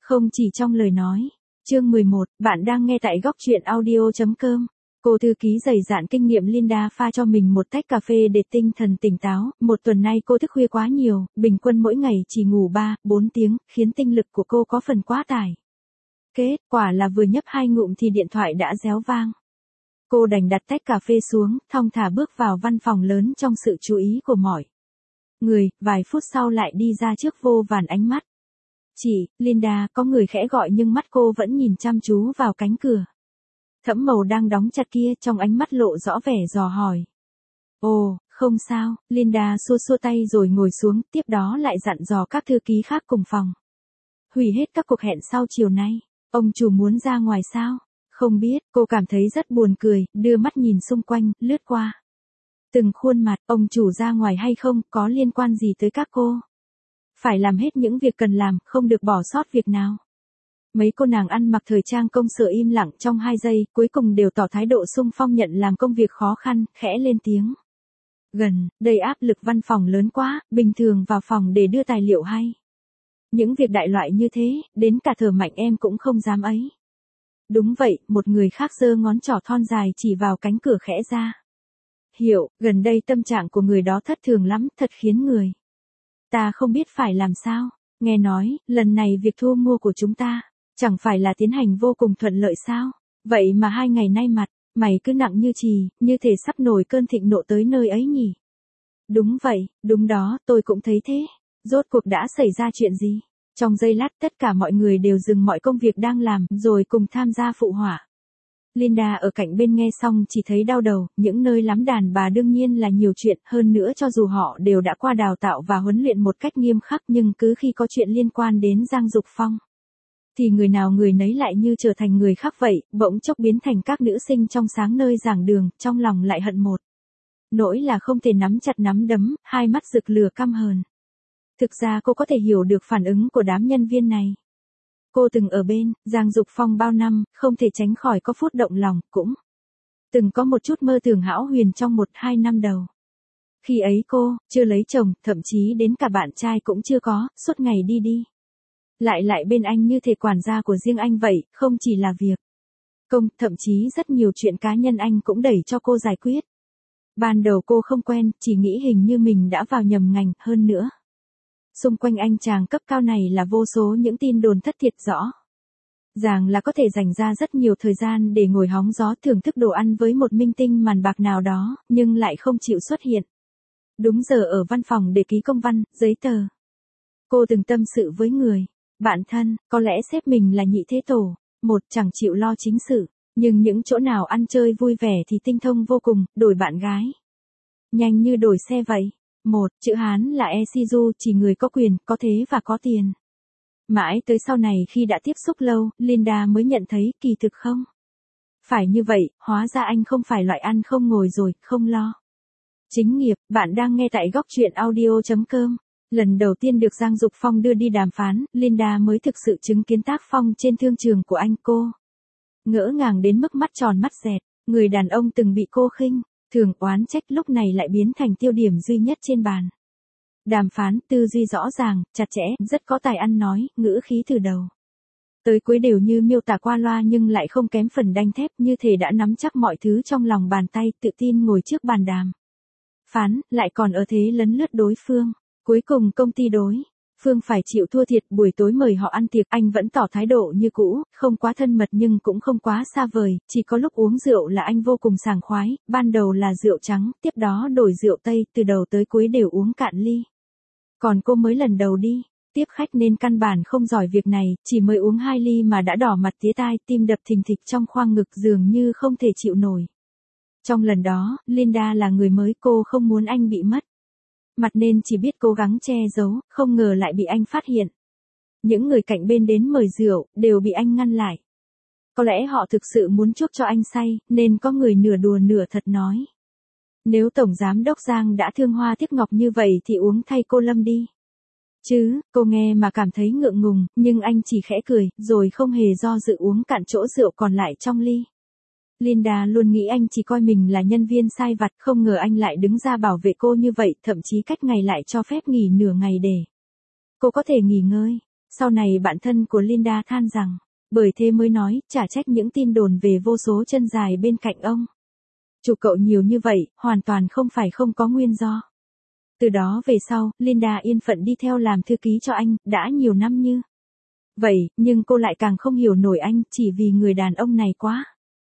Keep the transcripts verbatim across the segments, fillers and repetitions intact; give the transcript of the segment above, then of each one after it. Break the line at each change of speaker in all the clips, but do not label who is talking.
Không chỉ trong lời nói. Chương mười một, bạn đang nghe tại góc truyện audio chấm com. Cô thư ký dày dạn kinh nghiệm Linda pha cho mình một tách cà phê để tinh thần tỉnh táo. Một tuần nay cô thức khuya quá nhiều, bình quân mỗi ngày chỉ ngủ ba, bốn tiếng, khiến tinh lực của cô có phần quá tải. Kết quả là vừa nhấp hai ngụm thì điện thoại đã réo vang. Cô đành đặt tách cà phê xuống, thong thả bước vào văn phòng lớn trong sự chú ý của mọi người, vài phút sau lại đi ra trước vô vàn ánh mắt. Chị, Linda, có người khẽ gọi nhưng mắt cô vẫn nhìn chăm chú vào cánh cửa thẫm màu đang đóng chặt kia, trong ánh mắt lộ rõ vẻ dò hỏi. Ồ, không sao, Linda xua xua tay rồi ngồi xuống, tiếp đó lại dặn dò các thư ký khác cùng phòng. Hủy hết các cuộc hẹn sau chiều nay, ông chủ muốn ra ngoài sao? Không biết, cô cảm thấy rất buồn cười, đưa mắt nhìn xung quanh, lướt qua từng khuôn mặt, ông chủ ra ngoài hay không, có liên quan gì tới các cô? Phải làm hết những việc cần làm, không được bỏ sót việc nào. Mấy cô nàng ăn mặc thời trang công sở im lặng trong hai giây, cuối cùng đều tỏ thái độ xung phong nhận làm công việc khó khăn, khẽ lên tiếng. Gần, đây áp lực văn phòng lớn quá, bình thường vào phòng để đưa tài liệu hay. Những việc đại loại như thế, đến cả thở mạnh em cũng không dám ấy. Đúng vậy, một người khác giơ ngón trỏ thon dài chỉ vào cánh cửa khẽ ra. Hiểu, gần đây tâm trạng của người đó thất thường lắm, thật khiến người ta không biết phải làm sao. Nghe nói, lần này việc thu mua của chúng ta, chẳng phải là tiến hành vô cùng thuận lợi sao? Vậy mà hai ngày nay mặt, mày cứ nặng như chì, như thể sắp nổi cơn thịnh nộ tới nơi ấy nhỉ? Đúng vậy, đúng đó, tôi cũng thấy thế. Rốt cuộc đã xảy ra chuyện gì? Trong giây lát tất cả mọi người đều dừng mọi công việc đang làm, rồi cùng tham gia phụ họa. Linda ở cạnh bên nghe xong chỉ thấy đau đầu, những nơi lắm đàn bà đương nhiên là nhiều chuyện, hơn nữa cho dù họ đều đã qua đào tạo và huấn luyện một cách nghiêm khắc nhưng cứ khi có chuyện liên quan đến Giang Dục Phong, thì người nào người nấy lại như trở thành người khác vậy, bỗng chốc biến thành các nữ sinh trong sáng nơi giảng đường, trong lòng lại hận một nỗi là không thể nắm chặt nắm đấm, hai mắt rực lửa căm hờn. Thực ra cô có thể hiểu được phản ứng của đám nhân viên này. Cô từng ở bên Giang Dục Phong bao năm, không thể tránh khỏi có phút động lòng, cũng từng có một chút mơ tưởng hão huyền trong một hai năm đầu. Khi ấy cô chưa lấy chồng, thậm chí đến cả bạn trai cũng chưa có, suốt ngày đi đi lại lại bên anh như thể quản gia của riêng anh vậy, không chỉ là việc công, thậm chí rất nhiều chuyện cá nhân anh cũng đẩy cho cô giải quyết. Ban đầu cô không quen, chỉ nghĩ hình như mình đã vào nhầm ngành, hơn nữa xung quanh anh chàng cấp cao này là vô số những tin đồn thất thiệt, rõ ràng là có thể dành ra rất nhiều thời gian để ngồi hóng gió thưởng thức đồ ăn với một minh tinh màn bạc nào đó, nhưng lại không chịu xuất hiện đúng giờ ở văn phòng để ký công văn, giấy tờ. Cô từng tâm sự với người bạn thân, có lẽ sếp mình là nhị thế tổ, một chẳng chịu lo chính sự, nhưng những chỗ nào ăn chơi vui vẻ thì tinh thông vô cùng, đổi bạn gái nhanh như đổi xe vậy. Một, chữ Hán là Ezizu, chỉ người có quyền, có thế và có tiền. Mãi tới sau này khi đã tiếp xúc lâu, Linda mới nhận thấy kỳ thực không phải như vậy, hóa ra anh không phải loại ăn không ngồi rồi, không lo chính nghiệp. Bạn đang nghe tại góc truyện audio chấm com. Lần đầu tiên được Giang Dục Phong đưa đi đàm phán, Linda mới thực sự chứng kiến tác phong trên thương trường của anh. Cô ngỡ ngàng đến mức mắt tròn mắt dẹt, người đàn ông từng bị cô khinh thường oán trách lúc này lại biến thành tiêu điểm duy nhất trên bàn đàm phán, tư duy rõ ràng, chặt chẽ, rất có tài ăn nói, ngữ khí từ đầu tới cuối đều như miêu tả qua loa nhưng lại không kém phần đanh thép, như thể đã nắm chắc mọi thứ trong lòng bàn tay, tự tin ngồi trước bàn đàm phán, lại còn ở thế lấn lướt đối phương. Cuối cùng công ty đối phương phải chịu thua thiệt, buổi tối mời họ ăn tiệc, anh vẫn tỏ thái độ như cũ, không quá thân mật nhưng cũng không quá xa vời, chỉ có lúc uống rượu là anh vô cùng sảng khoái, ban đầu là rượu trắng, tiếp đó đổi rượu tây, từ đầu tới cuối đều uống cạn ly. Còn cô mới lần đầu đi tiếp khách nên căn bản không giỏi việc này, chỉ mới uống hai ly mà đã đỏ mặt tía tai, tim đập thình thịch trong khoang ngực dường như không thể chịu nổi. Trong lần đó, Linda là người mới, cô không muốn anh bị mất mặt nên chỉ biết cố gắng che giấu, không ngờ lại bị anh phát hiện. Những người cạnh bên đến mời rượu, đều bị anh ngăn lại. Có lẽ họ thực sự muốn chuốc cho anh say, nên có người nửa đùa nửa thật nói. Nếu Tổng Giám Đốc Giang đã thương hoa tiếc ngọc như vậy thì uống thay cô Lâm đi. Chứ, cô nghe mà cảm thấy ngượng ngùng, nhưng anh chỉ khẽ cười, rồi không hề do dự uống cạn chỗ rượu còn lại trong ly. Linda luôn nghĩ anh chỉ coi mình là nhân viên sai vặt, không ngờ anh lại đứng ra bảo vệ cô như vậy, thậm chí cách ngày lại cho phép nghỉ nửa ngày để cô có thể nghỉ ngơi. Sau này bạn thân của Linda than rằng, bởi thế mới nói, chả trách những tin đồn về vô số chân dài bên cạnh ông. Chụp cậu nhiều như vậy, hoàn toàn không phải không có nguyên do. Từ đó về sau, Linda yên phận đi theo làm thư ký cho anh, đã nhiều năm như vậy, nhưng cô lại càng không hiểu nổi anh, chỉ vì người đàn ông này quá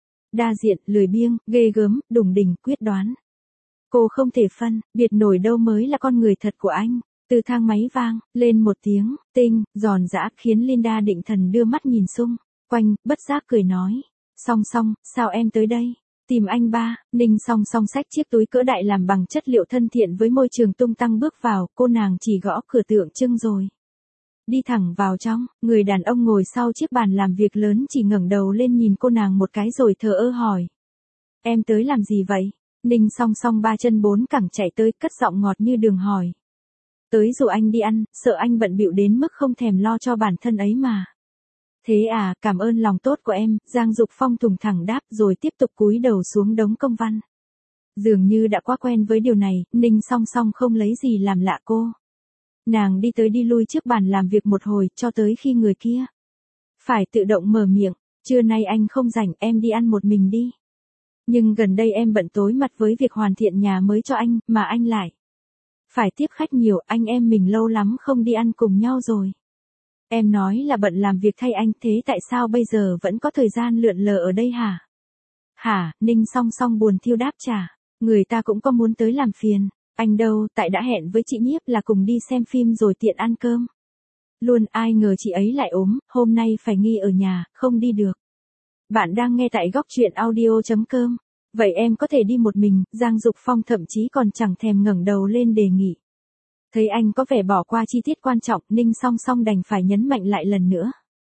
đa diện, lười biếng, ghê gớm, đủng đỉnh, quyết đoán. Cô không thể phân biệt nổi đâu mới là con người thật của anh. Từ thang máy vang lên một tiếng tinh giòn giã khiến Linda định thần đưa mắt nhìn xung quanh, bất giác cười nói, Song Song, sao em tới đây? Tìm anh ba. Ninh Song Song xách chiếc túi cỡ đại làm bằng chất liệu thân thiện với môi trường tung tăng bước vào, cô nàng chỉ gõ cửa tượng trưng rồi đi thẳng vào trong. Người đàn ông ngồi sau chiếc bàn làm việc lớn chỉ ngẩng đầu lên nhìn cô nàng một cái rồi thờ ơ hỏi, em tới làm gì vậy? Ninh Song Song ba chân bốn cẳng chạy tới, cất giọng ngọt như đường hỏi, tới dụ anh đi ăn, sợ anh bận bịu đến mức không thèm lo cho bản thân ấy mà. Thế à, cảm ơn lòng tốt của em. Giang Dục Phong thùng thẳng đáp rồi tiếp tục cúi đầu xuống đống công văn. Dường như đã quá quen với điều này, Ninh Song Song không lấy gì làm lạ cô. Nàng đi tới đi lui trước bàn làm việc một hồi, cho tới khi người kia phải tự động mở miệng, trưa nay anh không rảnh, em đi ăn một mình đi. Nhưng gần đây em bận tối mặt với việc hoàn thiện nhà mới cho anh, mà anh lại phải tiếp khách nhiều, anh em mình lâu lắm không đi ăn cùng nhau rồi. Em nói là bận làm việc thay anh, thế tại sao bây giờ vẫn có thời gian lượn lờ ở đây hả? Hả? Ninh Song Song buồn thiêu đáp trả, người ta cũng có muốn tới làm phiền. Anh đâu, tại đã hẹn với chị Nhiếp là cùng đi xem phim rồi tiện ăn cơm luôn, ai ngờ chị ấy lại ốm, hôm nay phải nghỉ ở nhà, không đi được. Bạn đang nghe tại góc truyện audio chấm com. Vậy em có thể đi một mình. Giang Dục Phong thậm chí còn chẳng thèm ngẩng đầu lên đề nghị. Thấy anh có vẻ bỏ qua chi tiết quan trọng, Ninh Song Song đành phải nhấn mạnh lại lần nữa.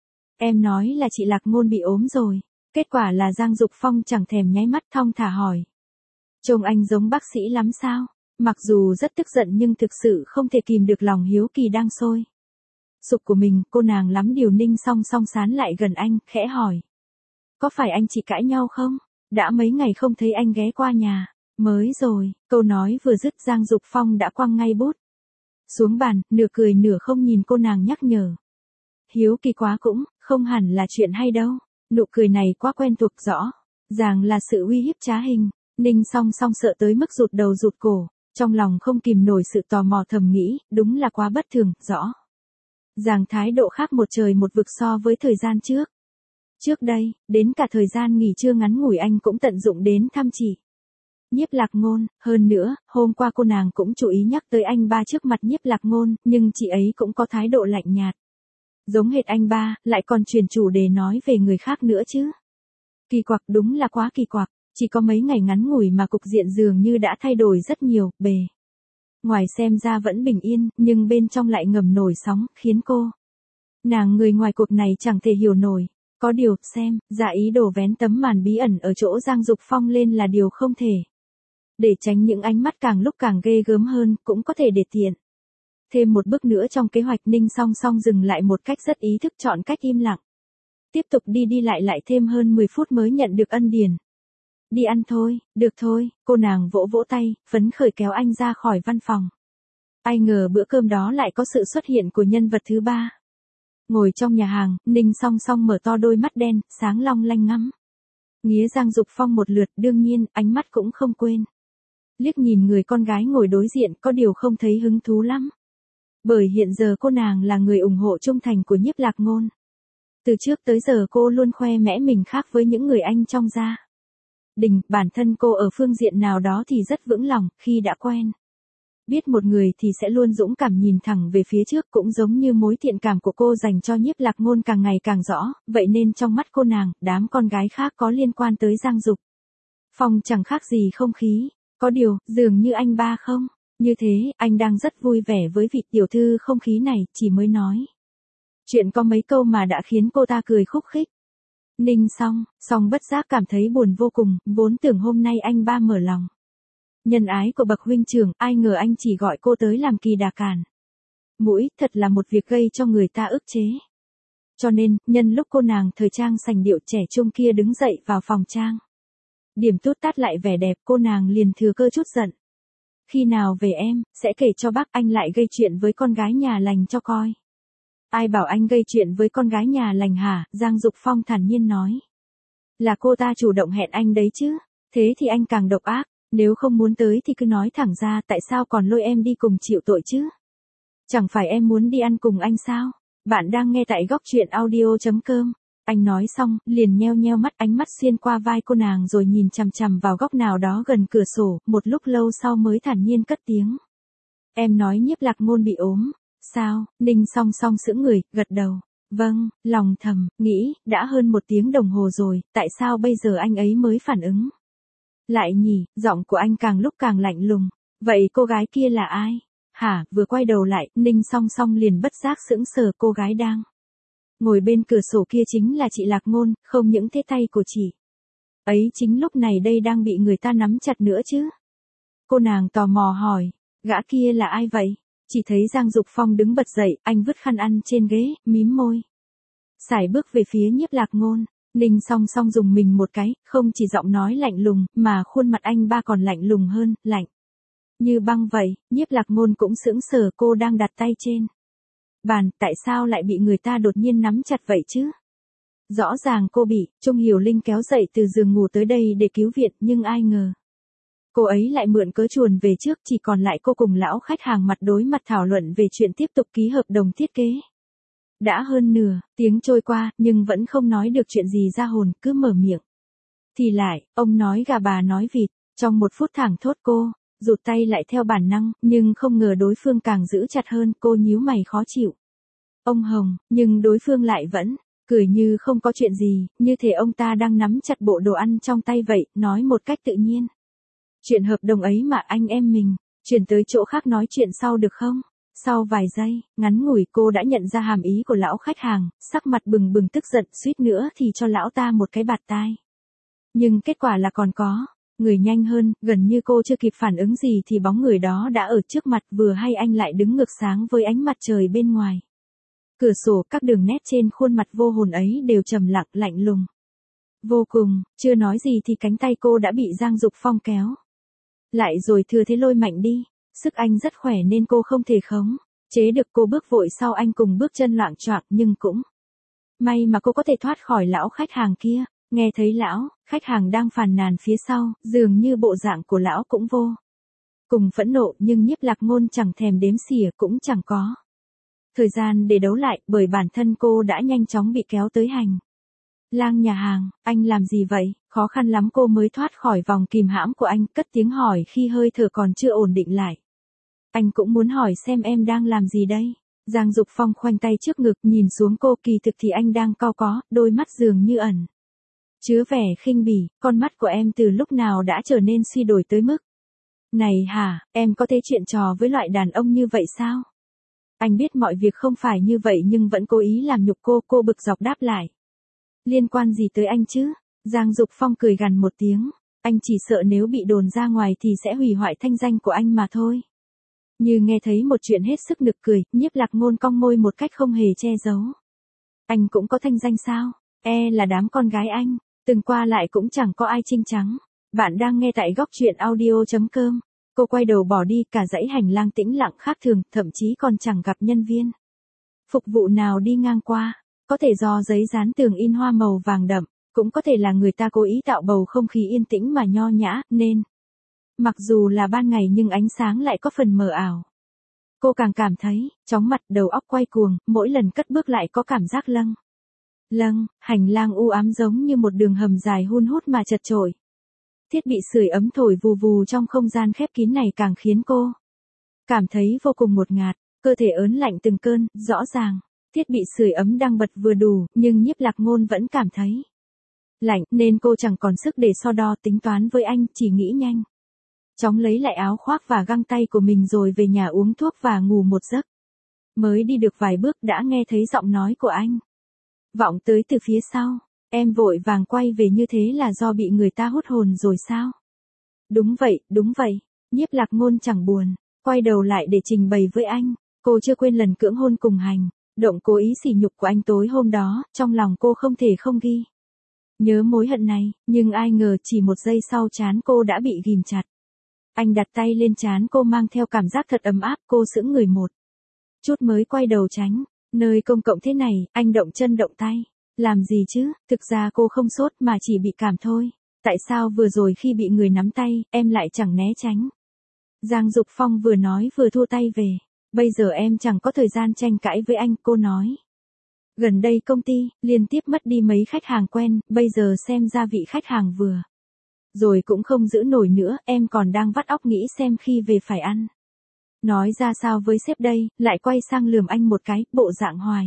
Em nói là chị Lạc Ngôn bị ốm rồi. Kết quả là Giang Dục Phong chẳng thèm nháy mắt, thong thả hỏi, trông anh giống bác sĩ lắm sao? Mặc dù rất tức giận nhưng thực sự không thể kìm được lòng hiếu kỳ đang sôi sục của mình. Cô nàng lắm điều. Ninh Song Song sán lại gần anh, khẽ hỏi, có phải anh chị cãi nhau không? Đã mấy ngày không thấy anh ghé qua nhà. Mới rồi. Câu nói vừa dứt, Giang Dục Phong đã quăng ngay bút xuống bàn, nửa cười nửa không nhìn cô nàng nhắc nhở, hiếu kỳ quá cũng không hẳn là chuyện hay đâu. Nụ cười này quá quen thuộc, rõ ràng là sự uy hiếp trá hình. Ninh Song Song sợ tới mức rụt đầu rụt cổ, trong lòng không kìm nổi sự tò mò, thầm nghĩ, đúng là quá bất thường, rõ ràng thái độ khác một trời một vực so với thời gian trước. Trước đây, đến cả thời gian nghỉ trưa ngắn ngủi anh cũng tận dụng đến thăm chị Nhiếp Lạc Ngôn. Hơn nữa, hôm qua cô nàng cũng chú ý nhắc tới anh ba trước mặt Nhiếp Lạc Ngôn, nhưng chị ấy cũng có thái độ lạnh nhạt, giống hệt anh ba, lại còn chuyển chủ đề nói về người khác nữa chứ. Kỳ quặc, đúng là quá kỳ quặc. Chỉ có mấy ngày ngắn ngủi mà cục diện dường như đã thay đổi rất nhiều. Bề ngoài xem ra vẫn bình yên, nhưng bên trong lại ngầm nổi sóng, khiến cô nàng người ngoài cuộc này chẳng thể hiểu nổi. Có điều, xem ra ý đồ vén tấm màn bí ẩn ở chỗ Giang Dục Phong lên là điều không thể. Để tránh những ánh mắt càng lúc càng ghê gớm hơn, cũng có thể để tiện thêm một bước nữa trong kế hoạch. Ninh Song Song dừng lại một cách rất ý thức, chọn cách im lặng. Tiếp tục đi đi lại lại thêm hơn mười phút mới nhận được ân điển. Đi ăn thôi, được thôi. Cô nàng vỗ vỗ tay, phấn khởi kéo anh ra khỏi văn phòng. Ai ngờ bữa cơm đó lại có sự xuất hiện của nhân vật thứ ba. Ngồi trong nhà hàng, Ninh Song Song mở to đôi mắt đen, sáng long lanh ngắm nghía Giang Dục Phong một lượt, đương nhiên, ánh mắt cũng không quên liếc nhìn người con gái ngồi đối diện, có điều không thấy hứng thú lắm. Bởi hiện giờ cô nàng là người ủng hộ trung thành của Nhiếp Lạc Ngôn. Từ trước tới giờ cô luôn khoe mẽ mình khác với những người anh trong gia đình, bản thân cô ở phương diện nào đó thì rất vững lòng, khi đã quen biết một người thì sẽ luôn dũng cảm nhìn thẳng về phía trước, cũng giống như mối thiện cảm của cô dành cho Nhiếp Lạc Ngôn càng ngày càng rõ, vậy nên trong mắt cô nàng, đám con gái khác có liên quan tới Giang Dục Phong chẳng khác gì không khí. Có điều, dường như anh ba không như thế, anh đang rất vui vẻ với vị tiểu thư không khí này, chỉ mới nói chuyện có mấy câu mà đã khiến cô ta cười khúc khích. Ninh Song Song bất giác cảm thấy buồn vô cùng, vốn tưởng hôm nay anh ba mở lòng nhân ái của bậc huynh trưởng, ai ngờ anh chỉ gọi cô tới làm kỳ đà cản mũi, thật là một việc gây cho người ta ức chế. Cho nên, nhân lúc cô nàng thời trang sành điệu trẻ trung kia đứng dậy vào phòng trang điểm tút tát lại vẻ đẹp, cô nàng liền thừa cơ chút giận. Khi nào về em, sẽ kể cho bác anh lại gây chuyện với con gái nhà lành cho coi. Ai bảo anh gây chuyện với con gái nhà lành hả? Giang Dục Phong thản nhiên nói. Là cô ta chủ động hẹn anh đấy chứ. Thế thì anh càng độc ác. Nếu không muốn tới thì cứ nói thẳng ra, tại sao còn lôi em đi cùng chịu tội chứ? Chẳng phải em muốn đi ăn cùng anh sao? Bạn đang nghe tại góc truyện audio chấm com. Anh nói xong, liền nheo nheo mắt, ánh mắt xuyên qua vai cô nàng rồi nhìn chằm chằm vào góc nào đó gần cửa sổ, một lúc lâu sau mới thản nhiên cất tiếng. Em nói Nhiếp Lạc Ngôn bị ốm. Sao? Ninh Song Song sững người, gật đầu. Vâng, lòng thầm, nghĩ, đã hơn một tiếng đồng hồ rồi, tại sao bây giờ anh ấy mới phản ứng? Lại nhỉ, giọng của anh càng lúc càng lạnh lùng. Vậy cô gái kia là ai? Hả? Vừa quay đầu lại, Ninh Song Song liền bất giác sững sờ, cô gái đang ngồi bên cửa sổ kia chính là chị Lạc Ngôn, không những thế tay của chị ấy chính lúc này đây đang bị người ta nắm chặt nữa chứ. Cô nàng tò mò hỏi, gã kia là ai vậy? Chỉ thấy Giang Dục Phong đứng bật dậy, anh vứt khăn ăn trên ghế, mím môi. Sải bước về phía Nhiếp Lạc Ngôn. Ninh Song Song dùng mình một cái, không chỉ giọng nói lạnh lùng, mà khuôn mặt anh ba còn lạnh lùng hơn, lạnh như băng vậy. Nhiếp Lạc Ngôn cũng sững sờ, cô đang đặt tay trên bàn, tại sao lại bị người ta đột nhiên nắm chặt vậy chứ? Rõ ràng cô bị Trung Hiểu Linh kéo dậy từ giường ngủ tới đây để cứu viện, nhưng ai ngờ cô ấy lại mượn cớ chuồn về trước, chỉ còn lại cô cùng lão khách hàng mặt đối mặt thảo luận về chuyện tiếp tục ký hợp đồng thiết kế. Đã hơn nửa tiếng trôi qua, nhưng vẫn không nói được chuyện gì ra hồn, cứ mở miệng thì lại, ông nói gà bà nói vịt. Trong một phút thảng thốt cô rụt tay lại theo bản năng, nhưng không ngờ đối phương càng giữ chặt hơn, cô nhíu mày khó chịu. Ông Hồng, nhưng đối phương lại vẫn cười như không có chuyện gì, như thể ông ta đang nắm chặt bộ đồ ăn trong tay vậy, nói một cách tự nhiên. Chuyện hợp đồng ấy mà anh em mình chuyển tới chỗ khác nói chuyện sau được không? Sau vài giây, ngắn ngủi cô đã nhận ra hàm ý của lão khách hàng, sắc mặt bừng bừng tức giận, suýt nữa thì cho lão ta một cái bạt tai. Nhưng kết quả là còn có người nhanh hơn, gần như cô chưa kịp phản ứng gì thì bóng người đó đã ở trước mặt, vừa hay anh lại đứng ngược sáng với ánh mặt trời bên ngoài cửa sổ, các đường nét trên khuôn mặt vô hồn ấy đều trầm lặng, lạnh lùng vô cùng. Chưa nói gì thì cánh tay cô đã bị Giang Dục Phong kéo lại rồi thừa thế lôi mạnh đi. Sức anh rất khỏe nên cô không thể khống chế được, cô bước vội sau anh cùng bước chân loạng choạng, nhưng cũng may mà cô có thể thoát khỏi lão khách hàng kia. Nghe thấy lão khách hàng đang phàn nàn phía sau, dường như bộ dạng của lão cũng vô cùng phẫn nộ, nhưng Nhiếp Lạc Ngôn chẳng thèm đếm xỉa, cũng chẳng có thời gian để đấu lại, bởi bản thân cô đã nhanh chóng bị kéo tới hành lang nhà hàng. Anh làm gì vậy? Khó khăn lắm cô mới thoát khỏi vòng kìm hãm của anh, cất tiếng hỏi khi hơi thở còn chưa ổn định lại. Anh cũng muốn hỏi xem em đang làm gì đây? Giang Dục Phong khoanh tay trước ngực, nhìn xuống cô, kỳ thực thì anh đang cau có, đôi mắt dường như ẩn chứa vẻ khinh bỉ. Con mắt của em từ lúc nào đã trở nên suy đổi tới mức này hả? Em có thể chuyện trò với loại đàn ông như vậy sao? Anh biết mọi việc không phải như vậy nhưng vẫn cố ý làm nhục cô, cô bực dọc đáp lại. Liên quan gì tới anh chứ? Giang Dục Phong cười gằn một tiếng, anh chỉ sợ nếu bị đồn ra ngoài thì sẽ hủy hoại thanh danh của anh mà thôi. Như nghe thấy một chuyện hết sức nực cười, Nhiếp Lạc Ngôn cong môi một cách không hề che giấu. Anh cũng có thanh danh sao? E là đám con gái anh từng qua lại cũng chẳng có ai chinh trắng. Bạn đang nghe tại góc truyện audio chấm com. Cô quay đầu bỏ đi, cả dãy hành lang tĩnh lặng khác thường, thậm chí còn chẳng gặp nhân viên phục vụ nào đi ngang qua. Có thể do giấy dán tường in hoa màu vàng đậm, cũng có thể là người ta cố ý tạo bầu không khí yên tĩnh mà nho nhã, nên mặc dù là ban ngày nhưng ánh sáng lại có phần mờ ảo. Cô càng cảm thấy chóng mặt, đầu óc quay cuồng, mỗi lần cất bước lại có cảm giác lâng lâng. Hành lang u ám giống như một đường hầm dài hun hút mà chật chội. Thiết bị sưởi ấm thổi vù vù trong không gian khép kín này càng khiến cô cảm thấy vô cùng ngột ngạt, cơ thể ớn lạnh từng cơn. Rõ ràng thiết bị sưởi ấm đang bật vừa đủ, nhưng Nhiếp Lạc Ngôn vẫn cảm thấy lạnh, nên cô chẳng còn sức để so đo tính toán với anh, chỉ nghĩ nhanh chóng lấy lại áo khoác và găng tay của mình rồi về nhà uống thuốc và ngủ một giấc. Mới đi được vài bước đã nghe thấy giọng nói của anh vọng tới từ phía sau. Em vội vàng quay về như thế là do bị người ta hút hồn rồi sao? Đúng vậy, đúng vậy. Nhiếp Lạc Ngôn chẳng buồn quay đầu lại để trình bày với anh. Cô chưa quên lần cưỡng hôn cùng hành động cố ý sỉ nhục của anh tối hôm đó, trong lòng cô không thể không ghi nhớ mối hận này, nhưng ai ngờ chỉ một giây sau trán cô đã bị ghim chặt. Anh đặt tay lên trán cô mang theo cảm giác thật ấm áp, cô sững người một chút mới quay đầu tránh Nơi công cộng thế này, anh động chân động tay. Làm gì chứ, thực ra cô không sốt mà chỉ bị cảm thôi. Tại sao vừa rồi khi bị người nắm tay, em lại chẳng né tránh? Giang Dục Phong vừa nói vừa thua tay về. Bây giờ em chẳng có thời gian tranh cãi với anh, cô nói. Gần đây công ty, liên tiếp mất đi mấy khách hàng quen, bây giờ xem ra vị khách hàng vừa. Rồi cũng không giữ nổi nữa, em còn đang vắt óc nghĩ xem khi về phải ăn. Nói ra sao với sếp đây, lại quay sang lườm anh một cái, bộ dạng hoài.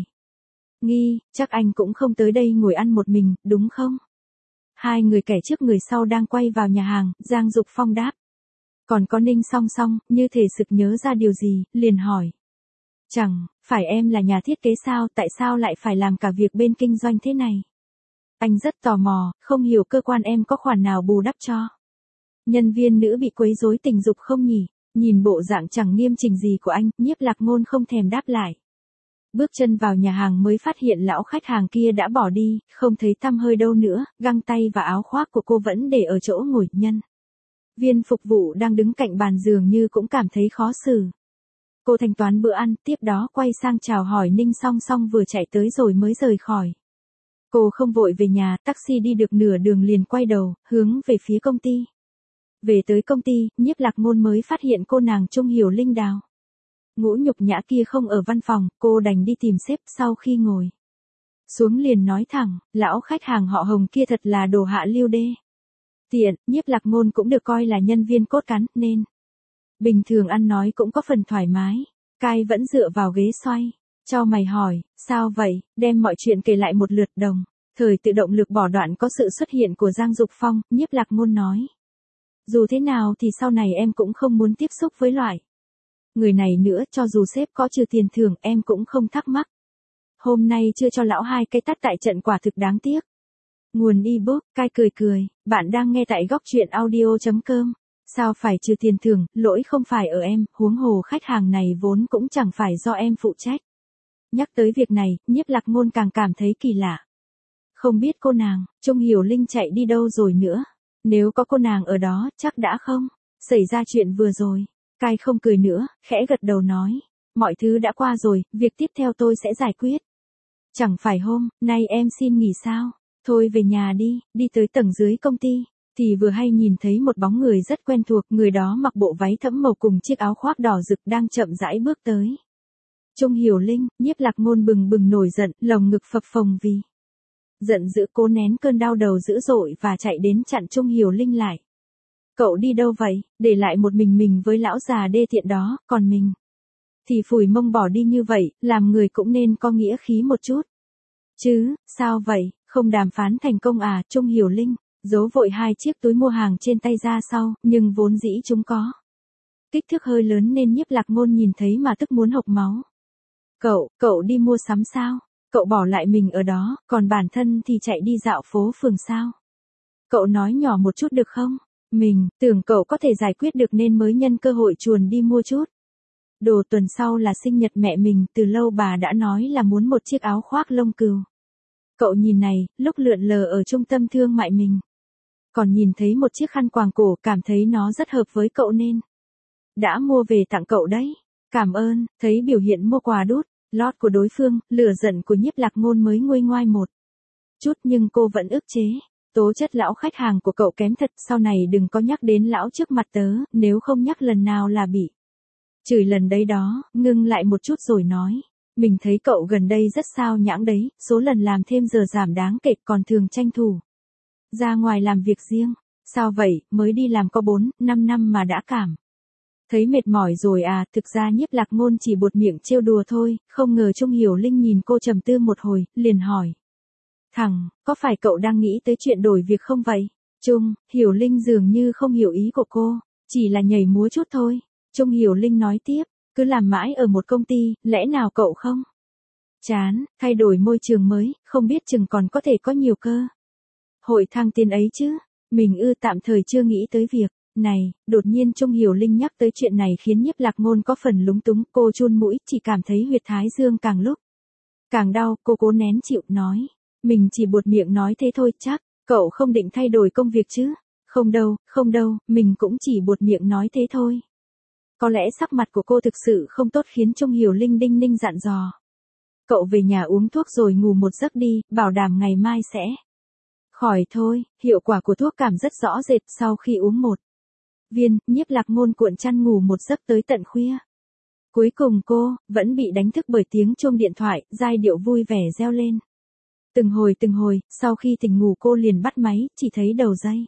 Nghi, chắc anh cũng không tới đây ngồi ăn một mình, đúng không? Hai người kẻ trước người sau đang quay vào nhà hàng, Giang Dục Phong đáp. Còn có Ninh Song Song, như thể sực nhớ ra điều gì, liền hỏi. Chẳng, phải em là nhà thiết kế sao, tại sao lại phải làm cả việc bên kinh doanh thế này? Anh rất tò mò, không hiểu cơ quan em có khoản nào bù đắp cho. Nhân viên nữ bị quấy rối tình dục không nhỉ? Nhìn bộ dạng chẳng nghiêm chỉnh gì của anh, Nhiếp Lạc Ngôn không thèm đáp lại. Bước chân vào nhà hàng mới phát hiện lão khách hàng kia đã bỏ đi, không thấy tăm hơi đâu nữa, găng tay và áo khoác của cô vẫn để ở chỗ ngồi. Nhân viên phục vụ đang đứng cạnh bàn dường như cũng cảm thấy khó xử. Cô thanh toán bữa ăn, tiếp đó quay sang chào hỏi Ninh Song Song vừa chạy tới rồi mới rời khỏi. Cô không vội về nhà, taxi đi được nửa đường liền quay đầu, hướng về phía công ty. Về tới công ty, Nhiếp Lạc Ngôn mới phát hiện cô nàng Trung Hiểu Linh Đào. Ngũ nhục nhã kia không ở văn phòng, cô đành đi tìm sếp. Sau khi ngồi xuống liền nói thẳng, lão khách hàng họ Hồng kia thật là đồ hạ lưu đê. Tiện, Nhiếp Lạc Ngôn cũng được coi là nhân viên cốt cán, nên bình thường ăn nói cũng có phần thoải mái. Cai vẫn dựa vào ghế xoay. Cho mày hỏi, sao vậy, đem mọi chuyện kể lại một lượt. Đồng thời tự động lực bỏ đoạn có sự xuất hiện của Giang Dục Phong, Nhiếp Lạc Ngôn nói. Dù thế nào thì sau này em cũng không muốn tiếp xúc với loại người này nữa, cho dù sếp có trừ tiền thưởng em cũng không thắc mắc. Hôm nay chưa cho lão hai cái tát tại trận quả thực đáng tiếc. Nguồn ebook, Cai cười cười, bạn đang nghe tại góc truyện audio chấm com. Sao phải trừ tiền thưởng, lỗi không phải ở em, huống hồ khách hàng này vốn cũng chẳng phải do em phụ trách. Nhắc tới việc này, Nhiếp Lạc Ngôn càng cảm thấy kỳ lạ. Không biết cô nàng, Trung Hiểu Linh chạy đi đâu rồi nữa. Nếu có cô nàng ở đó, chắc đã không xảy ra chuyện vừa rồi. Cai không cười nữa, khẽ gật đầu nói. Mọi thứ đã qua rồi, việc tiếp theo tôi sẽ giải quyết. Chẳng phải hôm nay em xin nghỉ sao? Thôi về nhà đi, đi tới tầng dưới công ty. Thì vừa hay nhìn thấy một bóng người rất quen thuộc, người đó mặc bộ váy thẫm màu cùng chiếc áo khoác đỏ rực đang chậm rãi bước tới. Trung Hiểu Linh, Nhiếp Lạc Ngôn bừng bừng nổi giận, lồng ngực phập phồng vì giận dữ, cố nén cơn đau đầu dữ dội và chạy đến chặn Trung Hiểu Linh lại. Cậu đi đâu vậy, để lại một mình mình với lão già đê tiện đó, còn mình thì phủi mông bỏ đi như vậy, làm người cũng nên có nghĩa khí một chút. Chứ, sao vậy, không đàm phán thành công à? Trung Hiểu Linh giấu vội hai chiếc túi mua hàng trên tay ra sau, nhưng vốn dĩ chúng có kích thước hơi lớn nên Nhiếp Lạc Ngôn nhìn thấy mà tức muốn hộc máu. Cậu, cậu đi mua sắm sao? Cậu bỏ lại mình ở đó, còn bản thân thì chạy đi dạo phố phường sao? Cậu nói nhỏ một chút được không? Mình tưởng cậu có thể giải quyết được nên mới nhân cơ hội chuồn đi mua chút. Đồ tuần sau là sinh nhật mẹ mình, từ lâu bà đã nói là muốn một chiếc áo khoác lông cừu. Cậu nhìn này, lúc lượn lờ ở trung tâm thương mại mình còn nhìn thấy một chiếc khăn quàng cổ, cảm thấy nó rất hợp với cậu nên đã mua về tặng cậu đấy. Cảm ơn. Thấy biểu hiện mua quà đút lót của đối phương, lửa giận của Nhiếp Lạc Ngôn mới nguôi ngoai một chút, nhưng cô vẫn ức chế. Tố chất lão khách hàng của cậu kém thật, sau này đừng có nhắc đến lão trước mặt tớ, nếu không nhắc lần nào là bị chửi lần đấy đó. Ngưng lại một chút rồi nói. Mình thấy cậu gần đây rất sao nhãng đấy, số lần làm thêm giờ giảm đáng kể, còn thường tranh thủ ra ngoài làm việc riêng. Sao vậy, mới đi làm có bốn, năm năm mà đã cảm thấy mệt mỏi rồi à? Thực ra Nhiếp Lạc Ngôn chỉ buột miệng trêu đùa thôi, không ngờ Trung Hiểu Linh nhìn cô trầm tư một hồi, liền hỏi. Thằng, có phải cậu đang nghĩ tới chuyện đổi việc không vậy? Trung Hiểu Linh dường như không hiểu ý của cô, chỉ là nhảy múa chút thôi. Trung Hiểu Linh nói tiếp, cứ làm mãi ở một công ty, lẽ nào cậu không chán, thay đổi môi trường mới, không biết chừng còn có thể có nhiều cơ hội thăng tiến ấy chứ. Mình ư tạm thời chưa nghĩ tới việc này. Đột nhiên Trung Hiểu Linh nhắc tới chuyện này khiến Nhiếp Lạc Ngôn có phần lúng túng, cô chun mũi, chỉ cảm thấy huyệt thái dương càng lúc càng đau, cô cố nén chịu, nói. Mình chỉ buột miệng nói thế thôi, chắc cậu không định thay đổi công việc chứ? Không đâu, không đâu, mình cũng chỉ buột miệng nói thế thôi. Có lẽ sắc mặt của cô thực sự không tốt khiến Trung Hiểu Linh đinh ninh dặn dò. Cậu về nhà uống thuốc rồi ngủ một giấc đi, bảo đảm ngày mai sẽ khỏi thôi. Hiệu quả của thuốc cảm rất rõ rệt. Sau khi uống một viên, Nhiếp Lạc Ngôn cuộn chăn ngủ một giấc tới tận khuya. Cuối cùng cô vẫn bị đánh thức bởi tiếng chuông điện thoại, giai điệu vui vẻ reo lên. Từng hồi từng hồi, sau khi tỉnh ngủ cô liền bắt máy, chỉ thấy đầu dây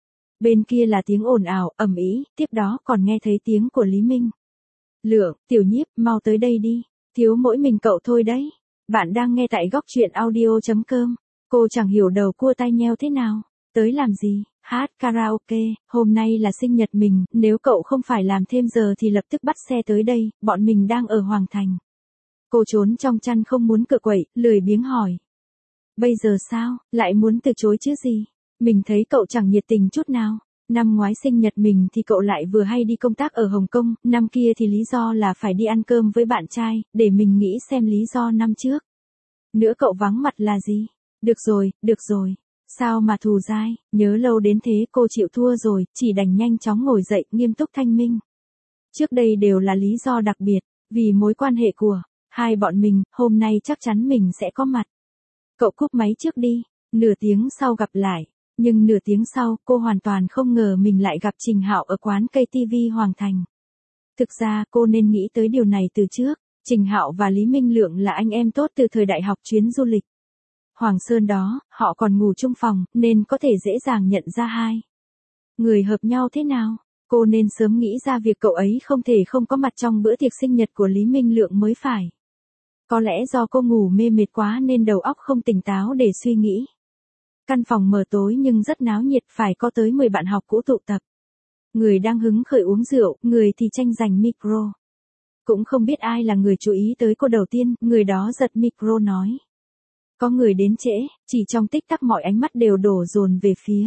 bên kia là tiếng ồn ào, ầm ĩ, tiếp đó còn nghe thấy tiếng của Lý Minh Lượng. Tiểu Nhiếp, mau tới đây đi, thiếu mỗi mình cậu thôi đấy. Bạn đang nghe tại góc truyện audio.com. Cô chẳng hiểu đầu cua tai nheo thế nào. Tới làm gì? Hát karaoke, hôm nay là sinh nhật mình, nếu cậu không phải làm thêm giờ thì lập tức bắt xe tới đây, bọn mình đang ở Hoàng Thành. Cô trốn trong chăn không muốn cựa quậy, lười biếng hỏi. Bây giờ sao, lại muốn từ chối chứ gì? Mình thấy cậu chẳng nhiệt tình chút nào. Năm ngoái sinh nhật mình thì cậu lại vừa hay đi công tác ở Hồng Kông, năm kia thì lý do là phải đi ăn cơm với bạn trai, để mình nghĩ xem lý do năm trước nữa cậu vắng mặt là gì. Được rồi, được rồi. Sao mà thù dai, nhớ lâu đến thế. Cô chịu thua rồi, chỉ đành nhanh chóng ngồi dậy, nghiêm túc thanh minh. Trước đây đều là lý do đặc biệt, vì mối quan hệ của hai bọn mình, hôm nay chắc chắn mình sẽ có mặt. Cậu cúp máy trước đi, nửa tiếng sau gặp lại. Nhưng nửa tiếng sau, cô hoàn toàn không ngờ mình lại gặp Trình Hạo ở quán cây ti vi Hoàng Thành. Thực ra, cô nên nghĩ tới điều này từ trước. Trình Hạo và Lý Minh Lượng là anh em tốt từ thời đại học chuyến du lịch Hoàng Sơn đó, họ còn ngủ chung phòng, nên có thể dễ dàng nhận ra hai người hợp nhau thế nào. Cô nên sớm nghĩ ra việc cậu ấy không thể không có mặt trong bữa tiệc sinh nhật của Lý Minh Lượng mới phải. Có lẽ do cô ngủ mê mệt quá nên đầu óc không tỉnh táo để suy nghĩ. Căn phòng mờ tối nhưng rất náo nhiệt, phải có tới mười bạn học cũ tụ tập. Người đang hứng khởi uống rượu, người thì tranh giành micro. Cũng không biết ai là người chú ý tới cô đầu tiên, người đó giật micro nói. Có người đến trễ, chỉ trong tích tắc mọi ánh mắt đều đổ dồn về phía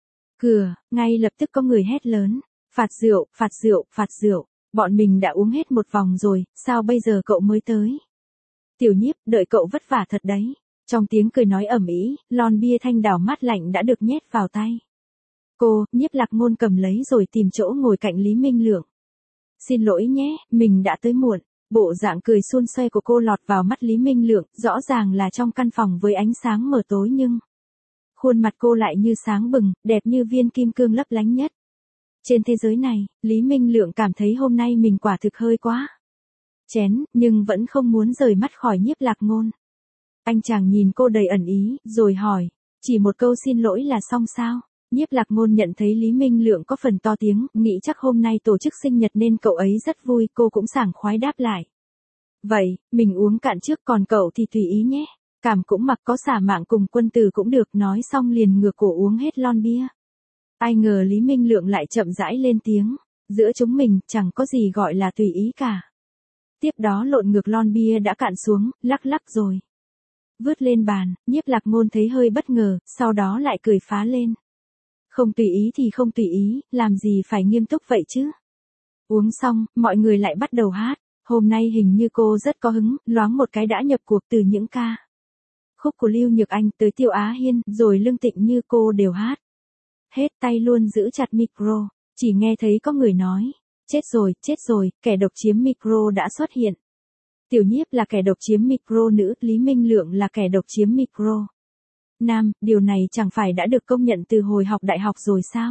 cửa, ngay lập tức có người hét lớn. Phạt rượu, phạt rượu, phạt rượu. Bọn mình đã uống hết một vòng rồi, sao bây giờ cậu mới tới? Tiểu Nhiếp, đợi cậu vất vả thật đấy. Trong tiếng cười nói ầm ĩ, lon bia thanh đảo mát lạnh đã được nhét vào tay cô. Nhiếp Lạc Ngôn cầm lấy rồi tìm chỗ ngồi cạnh Lý Minh Lượng. Xin lỗi nhé, mình đã tới muộn. Bộ dạng cười suôn xoe của cô lọt vào mắt Lý Minh Lượng, rõ ràng là trong căn phòng với ánh sáng mờ tối nhưng khuôn mặt cô lại như sáng bừng, đẹp như viên kim cương lấp lánh nhất trên thế giới này. Lý Minh Lượng cảm thấy hôm nay mình quả thực hơi quá chén, nhưng vẫn không muốn rời mắt khỏi Nhiếp Lạc Ngôn. Anh chàng nhìn cô đầy ẩn ý, rồi hỏi, chỉ một câu xin lỗi là xong sao? Nhiếp Lạc Ngôn nhận thấy Lý Minh Lượng có phần to tiếng, nghĩ chắc hôm nay tổ chức sinh nhật nên cậu ấy rất vui, cô cũng sảng khoái đáp lại. Vậy, mình uống cạn trước còn cậu thì tùy ý nhé. Cảm cũng mặc có xả mạng cùng quân tử cũng được, nói xong liền ngửa cổ uống hết lon bia. Ai ngờ Lý Minh Lượng lại chậm rãi lên tiếng, giữa chúng mình chẳng có gì gọi là tùy ý cả. Tiếp đó lộn ngược lon bia đã cạn xuống, lắc lắc rồi vứt lên bàn. Nhiếp Lạc Ngôn thấy hơi bất ngờ, sau đó lại cười phá lên. Không tùy ý thì không tùy ý, làm gì phải nghiêm túc vậy chứ? Uống xong, mọi người lại bắt đầu hát. Hôm nay hình như cô rất có hứng, loáng một cái đã nhập cuộc từ những ca khúc của Lưu Nhược Anh tới Tiêu Á Hiên, rồi Lương Tịnh Như cô đều hát. Hết tay luôn giữ chặt micro, chỉ nghe thấy có người nói, chết rồi, chết rồi, kẻ độc chiếm micro đã xuất hiện. Tiểu Nhiếp là kẻ độc chiếm micro nữ, Lý Minh Lượng là kẻ độc chiếm micro nam, điều này chẳng phải đã được công nhận từ hồi học đại học rồi sao?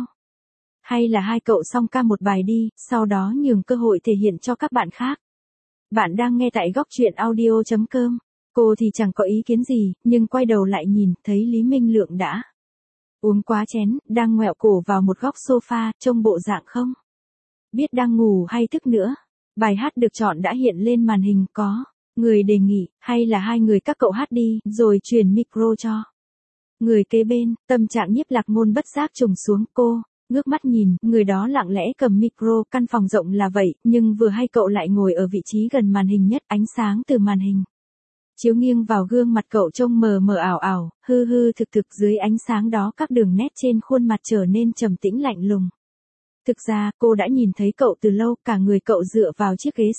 Hay là hai cậu song ca một bài đi, sau đó nhường cơ hội thể hiện cho các bạn khác. Bạn đang nghe tại góc truyện audio.com. Cô thì chẳng có ý kiến gì, nhưng quay đầu lại nhìn, thấy Lý Minh Lượng đã uống quá chén, đang ngoẹo cổ vào một góc sofa, trông bộ dạng không biết đang ngủ hay thức nữa. Bài hát được chọn đã hiện lên màn hình, có người đề nghị, hay là hai người các cậu hát đi, rồi truyền micro cho người kế bên. Tâm trạng Nhiếp Lạc Ngôn bất giác trùng xuống, cô ngước mắt nhìn, người đó lặng lẽ cầm micro. Căn phòng rộng là vậy, nhưng vừa hay cậu lại ngồi ở vị trí gần màn hình nhất, ánh sáng từ màn hình chiếu nghiêng vào gương mặt cậu trông mờ mờ ảo ảo, hư hư thực thực. Dưới ánh sáng đó các đường nét trên khuôn mặt trở nên trầm tĩnh lạnh lùng. Thực ra, cô đã nhìn thấy cậu từ lâu, cả người cậu dựa vào chiếc ghế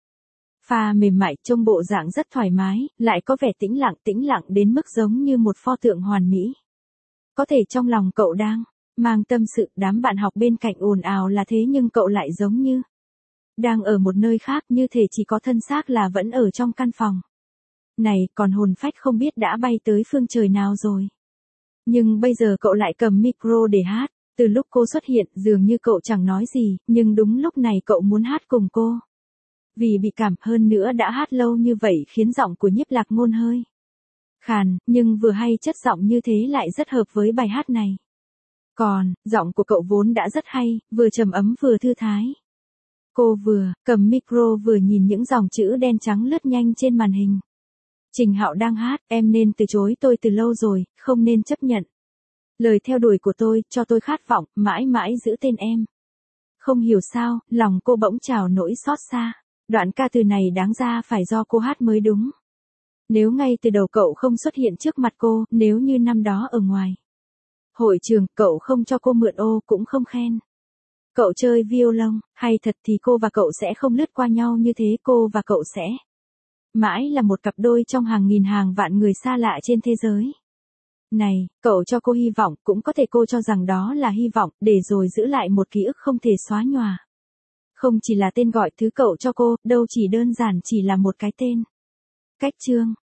sofa mềm mại, trông bộ dạng rất thoải mái, lại có vẻ tĩnh lặng, tĩnh lặng đến mức giống như một pho tượng hoàn mỹ. Có thể trong lòng cậu đang mang tâm sự, đám bạn học bên cạnh ồn ào là thế nhưng cậu lại giống như đang ở một nơi khác, như thể chỉ có thân xác là vẫn ở trong căn phòng. Này, còn hồn phách không biết đã bay tới phương trời nào rồi. Nhưng bây giờ cậu lại cầm micro để hát. Từ lúc cô xuất hiện, dường như cậu chẳng nói gì, nhưng đúng lúc này cậu muốn hát cùng cô. Vì bị cảm hơn nữa đã hát lâu như vậy khiến giọng của Nhiếp Lạc Ngôn hơi khàn, nhưng vừa hay chất giọng như thế lại rất hợp với bài hát này. Còn, giọng của cậu vốn đã rất hay, vừa trầm ấm vừa thư thái. Cô vừa cầm micro vừa nhìn những dòng chữ đen trắng lướt nhanh trên màn hình. Trình Hạo đang hát, em nên từ chối tôi từ lâu rồi, không nên chấp nhận. Lời theo đuổi của tôi, cho tôi khát vọng, mãi mãi giữ tên em. Không hiểu sao, lòng cô bỗng trào nỗi xót xa. Đoạn ca từ này đáng ra phải do cô hát mới đúng. Nếu ngay từ đầu cậu không xuất hiện trước mặt cô, nếu như năm đó ở ngoài hội trường, cậu không cho cô mượn ô cũng không khen. Cậu chơi violon, hay thật thì cô và cậu sẽ không lướt qua nhau như thế, cô và cậu sẽ mãi là một cặp đôi trong hàng nghìn hàng vạn người xa lạ trên thế giới. Này, cậu cho cô hy vọng, cũng có thể cô cho rằng đó là hy vọng, để rồi giữ lại một ký ức không thể xóa nhòa. Không chỉ là tên gọi thứ cậu cho cô, đâu chỉ đơn giản chỉ là một cái tên. Cách chương